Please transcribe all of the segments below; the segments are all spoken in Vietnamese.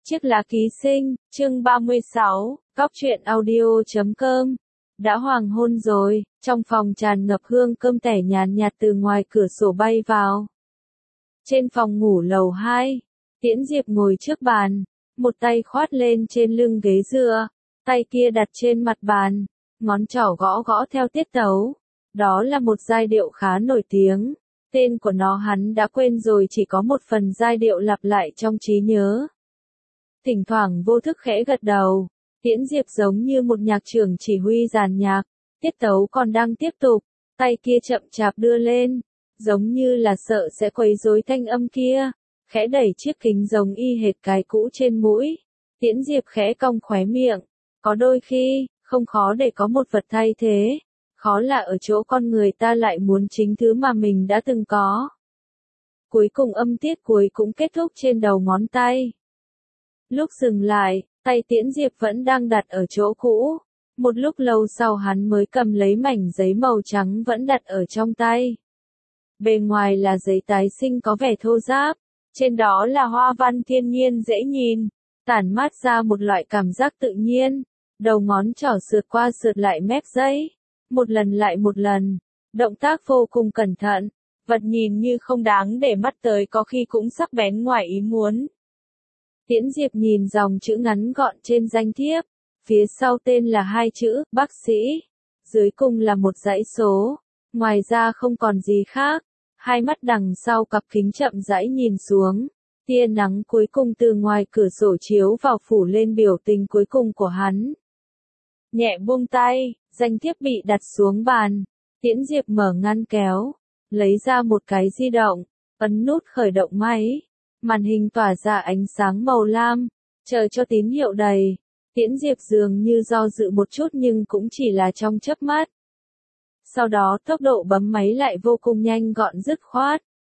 Chiếc lá ký sinh, chương 36, Cóc truyện audio.com. Đã hoàng hôn rồi, trong phòng tràn ngập hương cơm tẻ nhàn nhạt từ ngoài cửa sổ bay vào. Trên phòng ngủ lầu 2, Tiễn Diệp ngồi trước bàn, một tay khoát lên trên lưng ghế dựa, tay kia đặt trên mặt bàn, ngón trỏ gõ gõ theo tiết tấu. Đó là một giai điệu khá nổi tiếng, tên của nó hắn đã quên rồi, chỉ có một phần giai điệu lặp lại trong trí nhớ. Thỉnh thoảng vô thức khẽ gật đầu, Tiễn Diệp giống như một nhạc trưởng chỉ huy dàn nhạc, tiết tấu còn đang tiếp tục, tay kia chậm chạp đưa lên, giống như là sợ sẽ quấy rối thanh âm kia, khẽ đẩy chiếc kính giống y hệt cái cũ trên mũi. Tiễn Diệp khẽ cong khóe miệng, có đôi khi, không khó để có một vật thay thế, khó là ở chỗ con người ta lại muốn chính thứ mà mình đã từng có. Cuối cùng âm tiết cuối cũng kết thúc trên đầu ngón tay. Lúc dừng lại, tay Tiễn Diệp vẫn đang đặt ở chỗ cũ. Một lúc lâu sau hắn mới cầm lấy mảnh giấy màu trắng vẫn đặt ở trong tay. Bề ngoài là giấy tái sinh có vẻ thô ráp, trên đó là hoa văn thiên nhiên dễ nhìn, tản mát ra một loại cảm giác tự nhiên. Đầu ngón trỏ sượt qua sượt lại mép giấy, một lần lại một lần, động tác vô cùng cẩn thận, vật nhìn như không đáng để mắt tới có khi cũng sắc bén ngoài ý muốn. Tiễn Diệp nhìn dòng chữ ngắn gọn trên danh thiếp, phía sau tên là hai chữ, bác sĩ, dưới cùng là một dãy số, ngoài ra không còn gì khác. Hai mắt đằng sau cặp kính chậm rãi nhìn xuống, tia nắng cuối cùng từ ngoài cửa sổ chiếu vào phủ lên biểu tình cuối cùng của hắn. Nhẹ buông tay, danh thiếp bị đặt xuống bàn, Tiễn Diệp mở ngăn kéo, lấy ra một cái di động, ấn nút khởi động máy. Màn hình tỏa ra ánh sáng màu lam, chờ cho tín hiệu đầy. Tiễn Diệp dường như do dự một chút nhưng cũng chỉ là trong chớp mắt. Sau đó tốc độ bấm máy lại vô cùng nhanh gọn dứt khoát.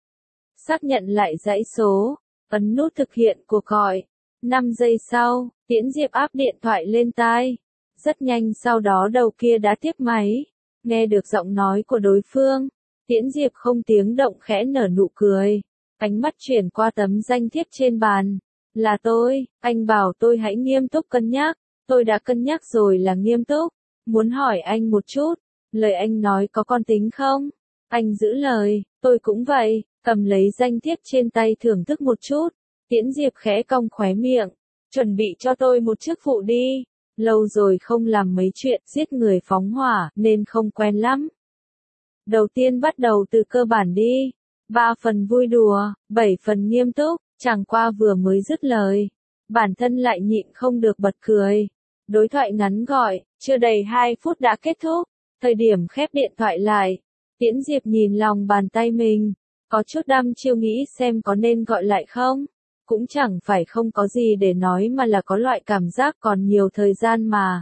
Xác nhận lại dãy số, ấn nút thực hiện cuộc gọi. 5 giây sau, Tiễn Diệp áp điện thoại lên tai. Rất nhanh sau đó đầu kia đã tiếp máy. Nghe được giọng nói của đối phương, Tiễn Diệp không tiếng động khẽ nở nụ cười. Ánh mắt chuyển qua tấm danh thiếp trên bàn. Là tôi, anh bảo tôi hãy nghiêm túc cân nhắc. Tôi đã cân nhắc rồi là nghiêm túc. Muốn hỏi anh một chút, lời anh nói có con tính không? Anh giữ lời, tôi cũng vậy, cầm lấy danh thiếp trên tay thưởng thức một chút. Tiễn Diệp khẽ cong khóe miệng. Chuẩn bị cho tôi một chức vụ đi. Lâu rồi không làm mấy chuyện giết người phóng hỏa nên không quen lắm. Đầu tiên bắt đầu từ cơ bản đi. 3 phần vui đùa, 7 phần nghiêm túc, chẳng qua vừa mới dứt lời. Bản thân lại nhịn không được bật cười. Đối thoại ngắn gọi, chưa đầy 2 phút đã kết thúc. Thời điểm khép điện thoại lại, Tiễn Diệp nhìn lòng bàn tay mình, có chút đăm chiêu nghĩ xem có nên gọi lại không. Cũng chẳng phải không có gì để nói mà là có loại cảm giác còn nhiều thời gian mà.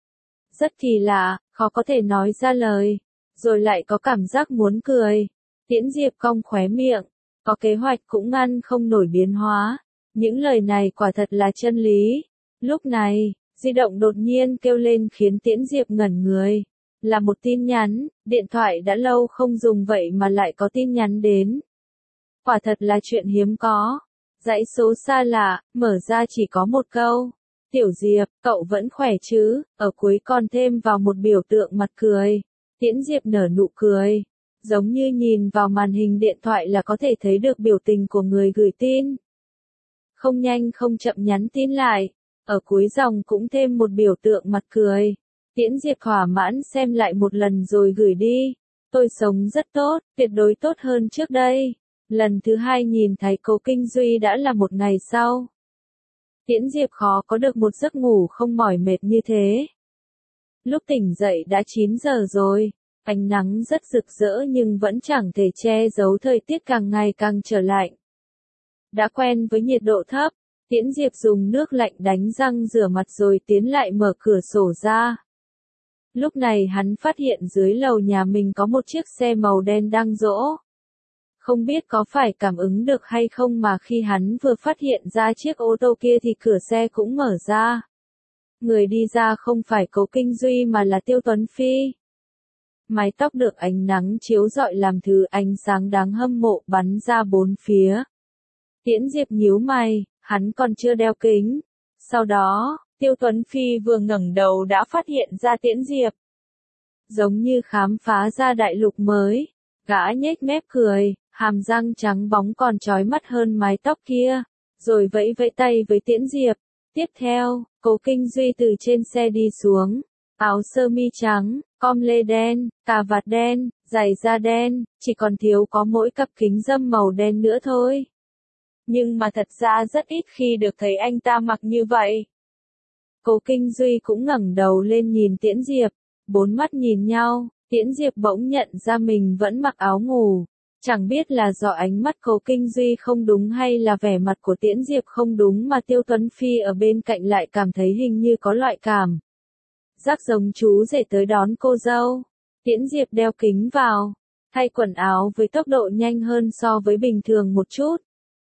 Rất kỳ lạ, khó có thể nói ra lời, rồi lại có cảm giác muốn cười. Tiễn Diệp cong khóe miệng, có kế hoạch cũng ngăn không nổi biến hóa. Những lời này quả thật là chân lý. Lúc này, di động đột nhiên kêu lên khiến Tiễn Diệp ngẩn người. Là một tin nhắn, điện thoại đã lâu không dùng vậy mà lại có tin nhắn đến. Quả thật là chuyện hiếm có. Dãy số xa lạ, mở ra chỉ có một câu. Tiểu Diệp, cậu vẫn khỏe chứ? Ở cuối còn thêm vào một biểu tượng mặt cười. Tiễn Diệp nở nụ cười. Giống như nhìn vào màn hình điện thoại là có thể thấy được biểu tình của người gửi tin. Không nhanh không chậm nhắn tin lại. Ở cuối dòng cũng thêm một biểu tượng mặt cười. Tiễn Diệp thỏa mãn xem lại một lần rồi gửi đi. Tôi sống rất tốt, tuyệt đối tốt hơn trước đây. Lần thứ hai nhìn thấy Cố Kinh Duy đã là một ngày sau. Tiễn Diệp khó có được một giấc ngủ không mỏi mệt như thế. Lúc tỉnh dậy đã 9 giờ rồi. Ánh nắng rất rực rỡ nhưng vẫn chẳng thể che giấu thời tiết càng ngày càng trở lạnh. Đã quen với nhiệt độ thấp, Tiễn Diệp dùng nước lạnh đánh răng rửa mặt rồi tiến lại mở cửa sổ ra. Lúc này hắn phát hiện dưới lầu nhà mình có một chiếc xe màu đen đang dỗ. Không biết có phải cảm ứng được hay không mà khi hắn vừa phát hiện ra chiếc ô tô kia thì cửa xe cũng mở ra. Người đi ra không phải Cố Kinh Duy mà là Tiêu Tuấn Phi. Mái tóc được ánh nắng chiếu rọi làm thứ ánh sáng đáng hâm mộ bắn ra bốn phía. Tiễn Diệp nhíu mày, hắn còn chưa đeo kính. Sau đó, Tiêu Tuấn Phi vừa ngẩng đầu đã phát hiện ra Tiễn Diệp. Giống như khám phá ra đại lục mới, gã nhếch mép cười, hàm răng trắng bóng còn chói mắt hơn mái tóc kia, rồi vẫy vẫy tay với Tiễn Diệp. Tiếp theo, Cố Kinh Duy từ trên xe đi xuống, áo sơ mi trắng, com lê đen, cà vạt đen, giày da đen, chỉ còn thiếu có mỗi cặp kính râm màu đen nữa thôi. Nhưng mà thật ra rất ít khi được thấy anh ta mặc như vậy. Cố Kinh Duy cũng ngẩng đầu lên nhìn Tiễn Diệp, bốn mắt nhìn nhau, Tiễn Diệp bỗng nhận ra mình vẫn mặc áo ngủ. Chẳng biết là do ánh mắt Cố Kinh Duy không đúng hay là vẻ mặt của Tiễn Diệp không đúng mà Tiêu Tuấn Phi ở bên cạnh lại cảm thấy hình như có loại cảm giác giống chú rể tới đón cô dâu. Tiễn Diệp đeo kính vào, thay quần áo với tốc độ nhanh hơn so với bình thường một chút.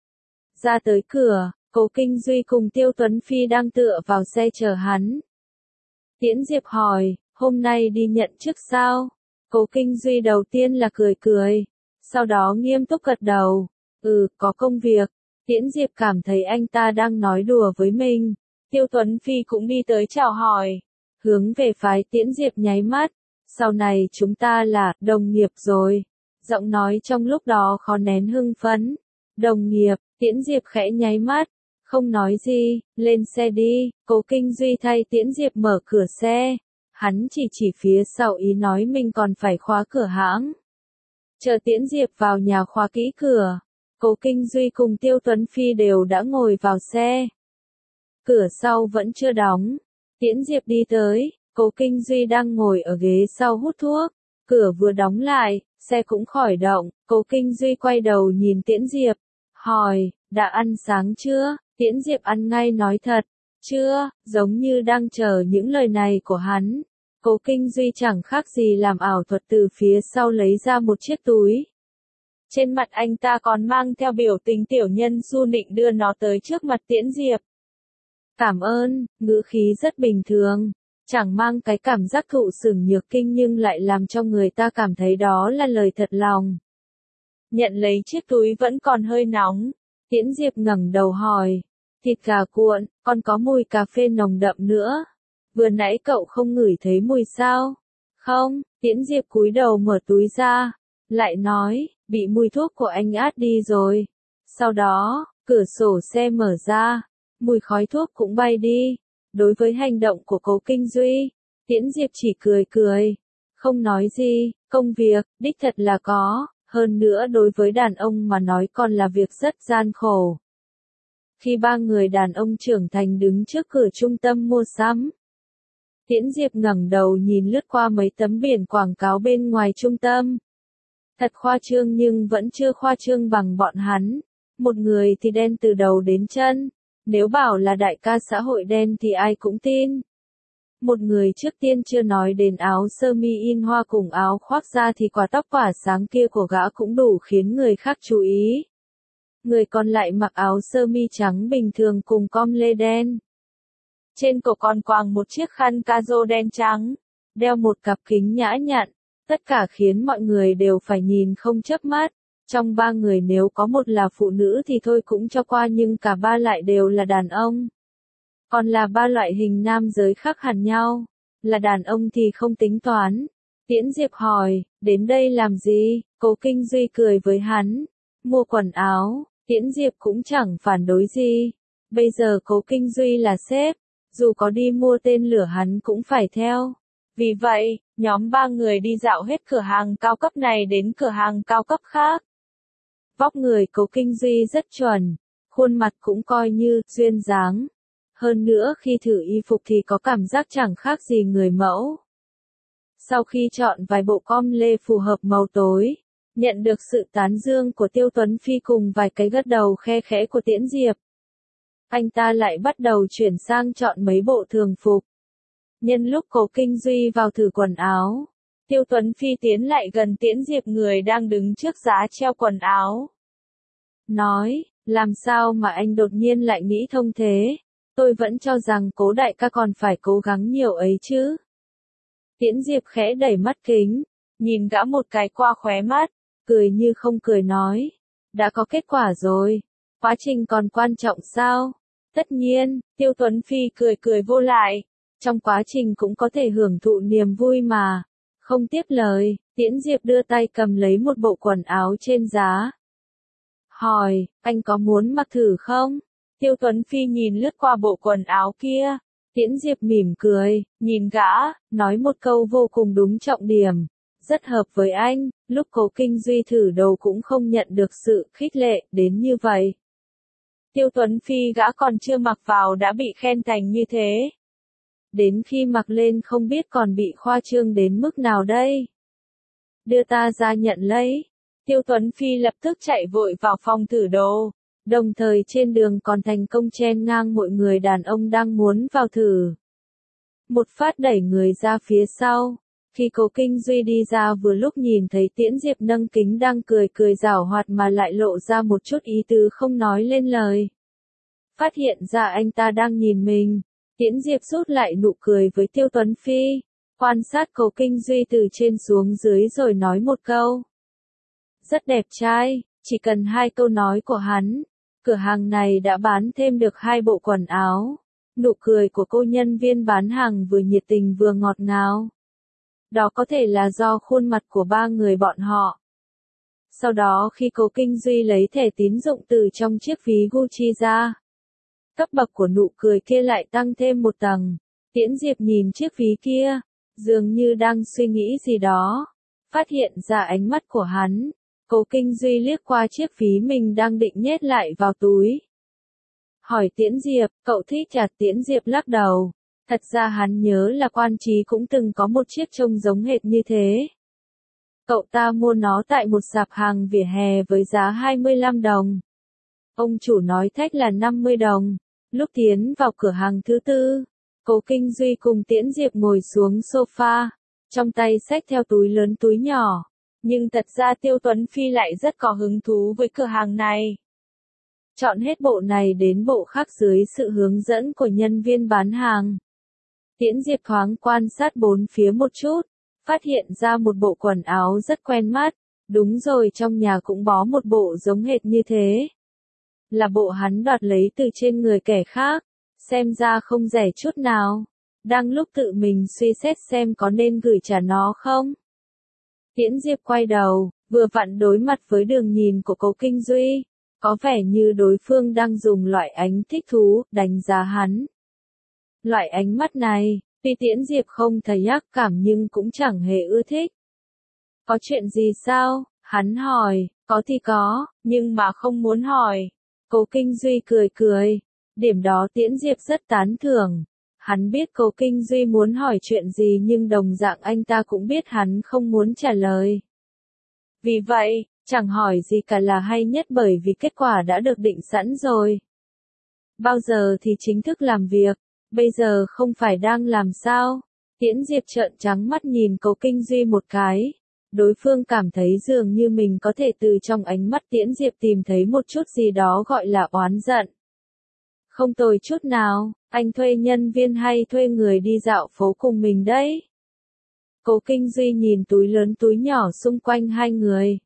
Ra tới cửa, Cố Kinh Duy cùng Tiêu Tuấn Phi đang tựa vào xe chờ hắn. Tiễn Diệp hỏi, hôm nay đi nhận chức sao? Cố Kinh Duy đầu tiên là cười cười, sau đó nghiêm túc gật đầu. Có công việc. Tiễn Diệp cảm thấy anh ta đang nói đùa với mình. Tiêu Tuấn Phi cũng đi tới chào hỏi, hướng về phái Tiễn Diệp nháy mắt. Sau này chúng ta là đồng nghiệp rồi. Giọng nói trong lúc đó khó nén hưng phấn. Đồng nghiệp, Tiễn Diệp khẽ nháy mắt, không nói gì, lên xe đi. Cố Kinh Duy thay Tiễn Diệp mở cửa xe. Hắn chỉ phía sau ý nói mình còn phải khóa cửa hãng. Chờ Tiễn Diệp vào nhà khóa kỹ cửa, Cố Kinh Duy cùng Tiêu Tuấn Phi đều đã ngồi vào xe. Cửa sau vẫn chưa đóng. Tiễn Diệp đi tới, Cố Kinh Duy đang ngồi ở ghế sau hút thuốc. Cửa vừa đóng lại, xe cũng khởi động. Cố Kinh Duy quay đầu nhìn Tiễn Diệp, hỏi, đã ăn sáng chưa? Tiễn Diệp ăn ngay nói thật, chưa, giống như đang chờ những lời này của hắn. Cố Kinh Duy chẳng khác gì làm ảo thuật từ phía sau lấy ra một chiếc túi. Trên mặt anh ta còn mang theo biểu tình tiểu nhân su nịnh đưa nó tới trước mặt Tiễn Diệp. Cảm ơn, ngữ khí rất bình thường, chẳng mang cái cảm giác thụ sủng nhược kinh nhưng lại làm cho người ta cảm thấy đó là lời thật lòng. Nhận lấy chiếc túi vẫn còn hơi nóng, Tiễn Diệp ngẩng đầu hỏi, thịt gà cuộn, còn có mùi cà phê nồng đậm nữa. Vừa nãy cậu không ngửi thấy mùi sao? Không, Tiễn Diệp cúi đầu mở túi ra, lại nói, bị mùi thuốc của anh át đi rồi. Sau đó, cửa sổ xe mở ra, mùi khói thuốc cũng bay đi. Đối với hành động của Cố Kinh Duy, Tiễn Diệp chỉ cười cười, không nói gì. Công việc, đích thật là có, hơn nữa đối với đàn ông mà nói còn là việc rất gian khổ. Khi ba người đàn ông trưởng thành đứng trước cửa trung tâm mua sắm, Tiễn Diệp ngẩng đầu nhìn lướt qua mấy tấm biển quảng cáo bên ngoài trung tâm. Thật khoa trương nhưng vẫn chưa khoa trương bằng bọn hắn. Một người thì đen từ đầu đến chân. Nếu bảo là đại ca xã hội đen thì ai cũng tin. Một người trước tiên chưa nói đến áo sơ mi in hoa cùng áo khoác da thì quả tóc tỏa sáng kia của gã cũng đủ khiến người khác chú ý. Người còn lại mặc áo sơ mi trắng bình thường cùng com lê đen. Trên cổ còn quàng một chiếc khăn ca rô đen trắng, đeo một cặp kính nhã nhặn, tất cả khiến mọi người đều phải nhìn không chớp mắt. Trong ba người nếu có một là phụ nữ thì thôi cũng cho qua nhưng cả ba lại đều là đàn ông. Còn là ba loại hình nam giới khác hẳn nhau, là đàn ông thì không tính toán. Tiễn Diệp hỏi, đến đây làm gì? Cố Kinh Duy cười với hắn, mua quần áo. Tiễn Diệp cũng chẳng phản đối gì. Bây giờ Cố Kinh Duy là sếp, dù có đi mua tên lửa hắn cũng phải theo. Vì vậy, nhóm ba người đi dạo hết cửa hàng cao cấp này đến cửa hàng cao cấp khác. Vóc người Cố Kinh Duy rất chuẩn, khuôn mặt cũng coi như duyên dáng. Hơn nữa khi thử y phục thì có cảm giác chẳng khác gì người mẫu. Sau khi chọn vài bộ com lê phù hợp màu tối, nhận được sự tán dương của Tiêu Tuấn Phi cùng vài cái gật đầu khe khẽ của Tiễn Diệp, anh ta lại bắt đầu chuyển sang chọn mấy bộ thường phục. Nhân lúc Cố Kinh Duy vào thử quần áo, Tiêu Tuấn Phi tiến lại gần Tiễn Diệp người đang đứng trước giá treo quần áo. Nói, làm sao mà anh đột nhiên lại nghĩ thông thế? Tôi vẫn cho rằng Cố đại ca còn phải cố gắng nhiều ấy chứ. Tiễn Diệp khẽ đẩy mắt kính, nhìn gã một cái qua khóe mắt, cười như không cười nói. Đã có kết quả rồi. Quá trình còn quan trọng sao? Tất nhiên, Tiêu Tuấn Phi cười cười vô lại. Trong quá trình cũng có thể hưởng thụ niềm vui mà. Không tiếp lời, Tiễn Diệp đưa tay cầm lấy một bộ quần áo trên giá. Hỏi, anh có muốn mặc thử không? Tiêu Tuấn Phi nhìn lướt qua bộ quần áo kia. Tiễn Diệp mỉm cười, nhìn gã, nói một câu vô cùng đúng trọng điểm. Rất hợp với anh, lúc Cố Kinh Duy thử đầu cũng không nhận được sự khích lệ đến như vậy. Tiêu Tuấn Phi gã còn chưa mặc vào đã bị khen thành như thế. Đến khi mặc lên không biết còn bị khoa trương đến mức nào đây. Đưa ta ra nhận lấy. Tiêu Tuấn Phi lập tức chạy vội vào phòng thử đồ. Đồng thời trên đường còn thành công chen ngang mọi người đàn ông đang muốn vào thử. Một phát đẩy người ra phía sau. Khi Cố Kinh Duy đi ra vừa lúc nhìn thấy Tiễn Diệp nâng kính đang cười cười giảo hoạt mà lại lộ ra một chút ý tứ không nói lên lời. Phát hiện ra anh ta đang nhìn mình. Tiễn Diệp rút lại nụ cười với Tiêu Tuấn Phi. Quan sát Cố Kinh Duy từ trên xuống dưới rồi nói một câu. Rất đẹp trai, chỉ cần 2 câu nói của hắn. Cửa hàng này đã bán thêm được 2 bộ quần áo. Nụ cười của cô nhân viên bán hàng vừa nhiệt tình vừa ngọt ngào. Đó có thể là do khuôn mặt của 3 người bọn họ. Sau đó khi Cố Kinh Duy lấy thẻ tín dụng từ trong chiếc ví Gucci ra. Cấp bậc của nụ cười kia lại tăng thêm một tầng. Tiễn Diệp nhìn chiếc ví kia, dường như đang suy nghĩ gì đó. Phát hiện ra ánh mắt của hắn. Cố Kinh Duy liếc qua chiếc ví mình đang định nhét lại vào túi. Hỏi Tiễn Diệp, cậu thích chặt? Tiễn Diệp lắc đầu. Thật ra hắn nhớ là Quan Trí cũng từng có một chiếc trông giống hệt như thế. Cậu ta mua nó tại một sạp hàng vỉa hè với giá 25 đồng. Ông chủ nói thách là 50 đồng. Lúc tiến vào cửa hàng thứ tư, Cố Kinh Duy cùng Tiễn Diệp ngồi xuống sofa, trong tay xách theo túi lớn túi nhỏ. Nhưng thật ra Tiêu Tuấn Phi lại rất có hứng thú với cửa hàng này. Chọn hết bộ này đến bộ khác dưới sự hướng dẫn của nhân viên bán hàng. Tiễn Diệp thoáng quan sát bốn phía một chút, phát hiện ra một bộ quần áo rất quen mắt. Đúng rồi, trong nhà cũng bó một bộ giống hệt như thế. Là bộ hắn đoạt lấy từ trên người kẻ khác, xem ra không rẻ chút nào. Đang lúc tự mình suy xét xem có nên gửi trả nó không. Tiễn Diệp quay đầu, vừa vặn đối mặt với đường nhìn của Cố Kinh Duy. Có vẻ như đối phương đang dùng loại ánh thích thú, đánh giá hắn. Loại ánh mắt này, tuy Tiễn Diệp không thấy ác cảm nhưng cũng chẳng hề ưa thích. Có chuyện gì sao? Hắn hỏi, có thì có, nhưng mà không muốn hỏi. Cố Kinh Duy cười cười. Điểm đó Tiễn Diệp rất tán thưởng. Hắn biết Cố Kinh Duy muốn hỏi chuyện gì nhưng đồng dạng anh ta cũng biết hắn không muốn trả lời. Vì vậy, chẳng hỏi gì cả là hay nhất bởi vì kết quả đã được định sẵn rồi. Bao giờ thì chính thức làm việc, bây giờ không phải đang làm sao? Tiễn Diệp trợn trắng mắt nhìn Cố Kinh Duy một cái. Đối phương cảm thấy dường như mình có thể từ trong ánh mắt Tiễn Diệp tìm thấy một chút gì đó gọi là oán giận. Không tồi chút nào, anh thuê nhân viên hay thuê người đi dạo phố cùng mình đấy? Cố Kinh Duy nhìn túi lớn túi nhỏ xung quanh hai người.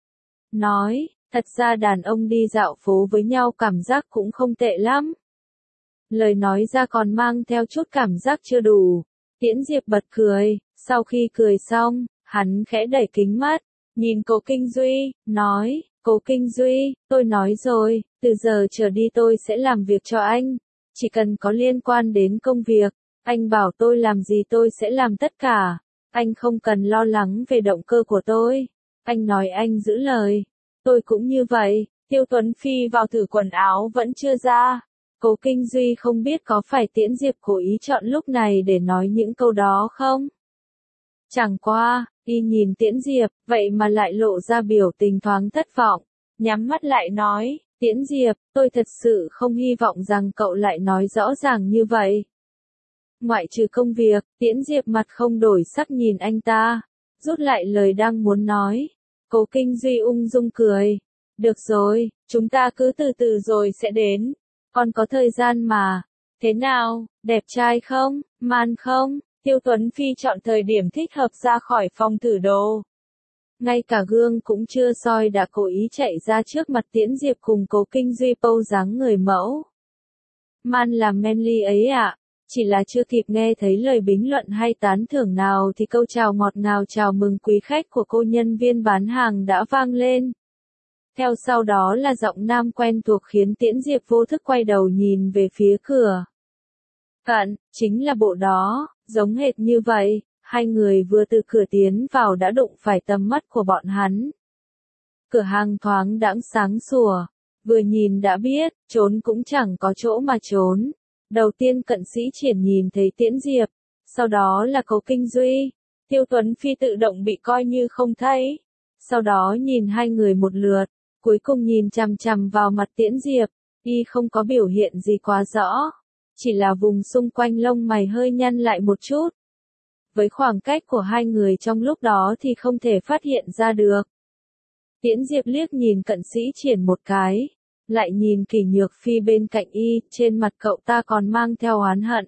Nói, thật ra đàn ông đi dạo phố với nhau cảm giác cũng không tệ lắm. Lời nói ra còn mang theo chút cảm giác chưa đủ. Tiễn Diệp bật cười, sau khi cười xong, hắn khẽ đẩy kính mắt, nhìn Cố Kinh Duy, nói, Cố Kinh Duy, tôi nói rồi, từ giờ trở đi tôi sẽ làm việc cho anh. Chỉ cần có liên quan đến công việc, anh bảo tôi làm gì tôi sẽ làm tất cả. Anh không cần lo lắng về động cơ của tôi. Anh nói anh giữ lời. Tôi cũng như vậy. Tiêu Tuấn Phi vào thử quần áo vẫn chưa ra. Cố Kinh Duy không biết có phải Tiễn Diệp cố ý chọn lúc này để nói những câu đó không? Chẳng qua, y nhìn Tiễn Diệp, vậy mà lại lộ ra biểu tình thoáng thất vọng. Nhắm mắt lại nói, Tiễn Diệp, tôi thật sự không hy vọng rằng cậu lại nói rõ ràng như vậy. Ngoại trừ công việc, Tiễn Diệp mặt không đổi sắc nhìn anh ta, rút lại lời đang muốn nói. Cố Kinh Duy ung dung cười. Được rồi, chúng ta cứ từ từ rồi sẽ đến. Còn có thời gian mà. Thế nào, đẹp trai không, man không? Tiêu Tuấn Phi chọn thời điểm thích hợp ra khỏi phòng thử đồ. Ngay cả gương cũng chưa soi đã cố ý chạy ra trước mặt Tiễn Diệp cùng Cố Kinh Duy pose dáng người mẫu. Man là manly ấy ạ. Chỉ là chưa kịp nghe thấy lời bình luận hay tán thưởng nào thì câu chào ngọt ngào chào mừng quý khách của cô nhân viên bán hàng đã vang lên. Theo sau đó là giọng nam quen thuộc khiến Tiễn Diệp vô thức quay đầu nhìn về phía cửa. Cận, chính là bộ đó, giống hệt như vậy, hai người vừa từ cửa tiến vào đã đụng phải tầm mắt của bọn hắn. Cửa hàng thoáng đãng sáng sủa, vừa nhìn đã biết, trốn cũng chẳng có chỗ mà trốn. Đầu tiên Cận Sĩ Triển nhìn thấy Tiễn Diệp, sau đó là Cố Kinh Duy, Tiêu Tuấn Phi tự động bị coi như không thấy. Sau đó nhìn hai người một lượt, cuối cùng nhìn chằm chằm vào mặt Tiễn Diệp, y không có biểu hiện gì quá rõ, chỉ là vùng xung quanh lông mày hơi nhăn lại một chút. Với khoảng cách của hai người trong lúc đó thì không thể phát hiện ra được. Tiễn Diệp liếc nhìn Cận Sĩ Triển một cái, lại nhìn Kỷ Nhược Phi bên cạnh y, trên mặt cậu ta còn mang theo oán hận.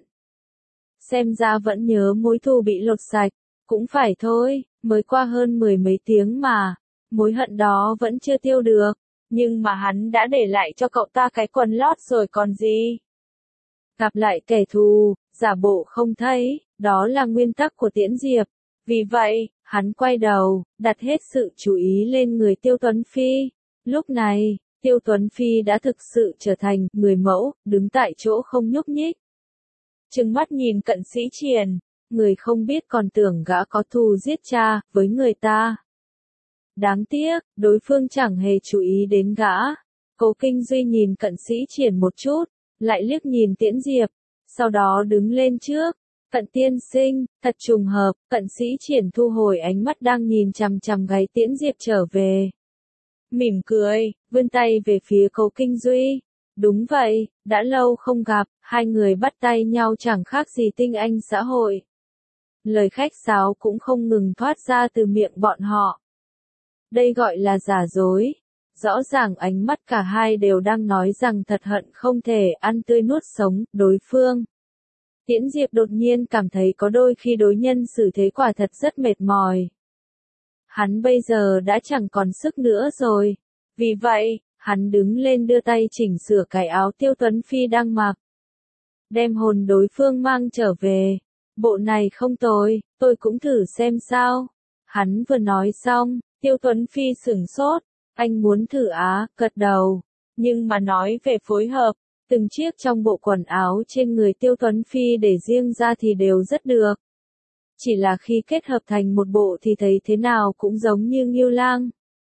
Xem ra vẫn nhớ mối thù bị lột sạch, cũng phải thôi, mới qua hơn 10 mấy tiếng mà, mối hận đó vẫn chưa tiêu được, nhưng mà hắn đã để lại cho cậu ta cái quần lót rồi còn gì. Gặp lại kẻ thù, giả bộ không thấy, đó là nguyên tắc của Tiễn Diệp. Vì vậy, hắn quay đầu, đặt hết sự chú ý lên người Tiêu Tuấn Phi. Lúc này, Tiêu Tuấn Phi đã thực sự trở thành người mẫu, đứng tại chỗ không nhúc nhích. Trừng mắt nhìn Cận Sĩ Triển, người không biết còn tưởng gã có thù giết cha với người ta. Đáng tiếc, đối phương chẳng hề chú ý đến gã. Cố Kinh Duy nhìn Cận Sĩ Triển một chút, lại liếc nhìn Tiễn Diệp, sau đó đứng lên trước. Cận tiên sinh, thật trùng hợp, Cận Sĩ Triển thu hồi ánh mắt đang nhìn chằm chằm gáy Tiễn Diệp trở về. Mỉm cười, vươn tay về phía Cố Kinh Duy. Đúng vậy, đã lâu không gặp, hai người bắt tay nhau chẳng khác gì tinh anh xã hội. Lời khách sáo cũng không ngừng thoát ra từ miệng bọn họ. Đây gọi là giả dối. Rõ ràng ánh mắt cả hai đều đang nói rằng thật hận không thể ăn tươi nuốt sống đối phương. Tiễn Diệp đột nhiên cảm thấy có đôi khi đối nhân xử thế quả thật rất mệt mỏi. Hắn bây giờ đã chẳng còn sức nữa rồi. Vì vậy, hắn đứng lên đưa tay chỉnh sửa cái áo Tiêu Tuấn Phi đang mặc. Đem hồn đối phương mang trở về. Bộ này không tồi, tôi cũng thử xem sao. Hắn vừa nói xong, Tiêu Tuấn Phi sửng sốt. Anh muốn thử á, gật đầu. Nhưng mà nói về phối hợp, từng chiếc trong bộ quần áo trên người Tiêu Tuấn Phi để riêng ra thì đều rất được. Chỉ là khi kết hợp thành một bộ thì thấy thế nào cũng giống như Ngưu Lang.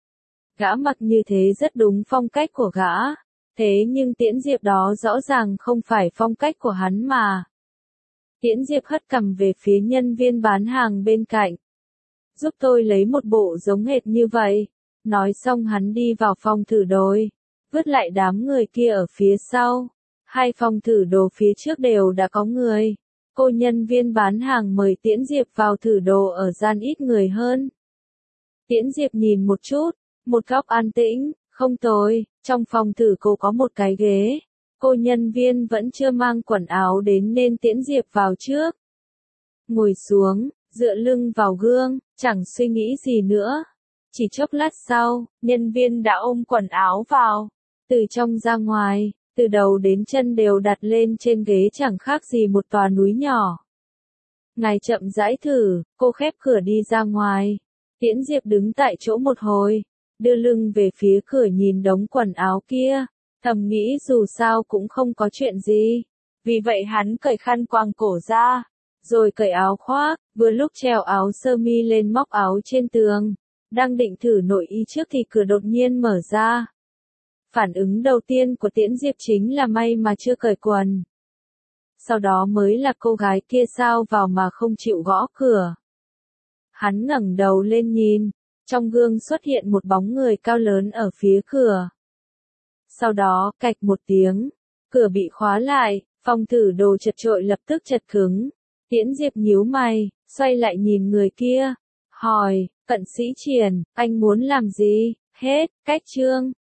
Gã mặc như thế rất đúng phong cách của gã. Thế nhưng Tiễn Diệp đó rõ ràng không phải phong cách của hắn mà. Tiễn Diệp hất cằm về phía nhân viên bán hàng bên cạnh. Giúp tôi lấy một bộ giống hệt như vậy. Nói xong hắn đi vào phòng thử đồ, vứt lại đám người kia ở phía sau. Hai phòng thử đồ phía trước đều đã có người. Cô nhân viên bán hàng mời Tiễn Diệp vào thử đồ ở gian ít người hơn. Tiễn Diệp nhìn một chút, một góc an tĩnh, không tồi, trong phòng thử cô có một cái ghế. Cô nhân viên vẫn chưa mang quần áo đến nên Tiễn Diệp vào trước. Ngồi xuống, dựa lưng vào gương, chẳng suy nghĩ gì nữa. Chỉ chốc lát sau, nhân viên đã ôm quần áo vào. Từ trong ra ngoài, từ đầu đến chân đều đặt lên trên ghế chẳng khác gì một tòa núi nhỏ. Ngài chậm rãi thử, cô khép cửa đi ra ngoài. Tiễn Diệp đứng tại chỗ một hồi, đưa lưng về phía cửa nhìn đống quần áo kia. Thầm nghĩ dù sao cũng không có chuyện gì. Vì vậy hắn cởi khăn quàng cổ ra, rồi cởi áo khoác, vừa lúc treo áo sơ mi lên móc áo trên tường. Đang định thử nội y trước thì cửa đột nhiên mở ra. Phản ứng đầu tiên của Tiễn Diệp chính là may mà chưa cởi quần. Sau đó mới là cô gái kia sao vào mà không chịu gõ cửa. Hắn ngẩng đầu lên nhìn, trong gương xuất hiện một bóng người cao lớn ở phía cửa. Sau đó, cạch một tiếng, cửa bị khóa lại, phòng thử đồ chật chội lập tức chật cứng. Tiễn Diệp nhíu mày, xoay lại nhìn người kia, hỏi, Cận Sĩ Triển, anh muốn làm gì? Hết, cách chương.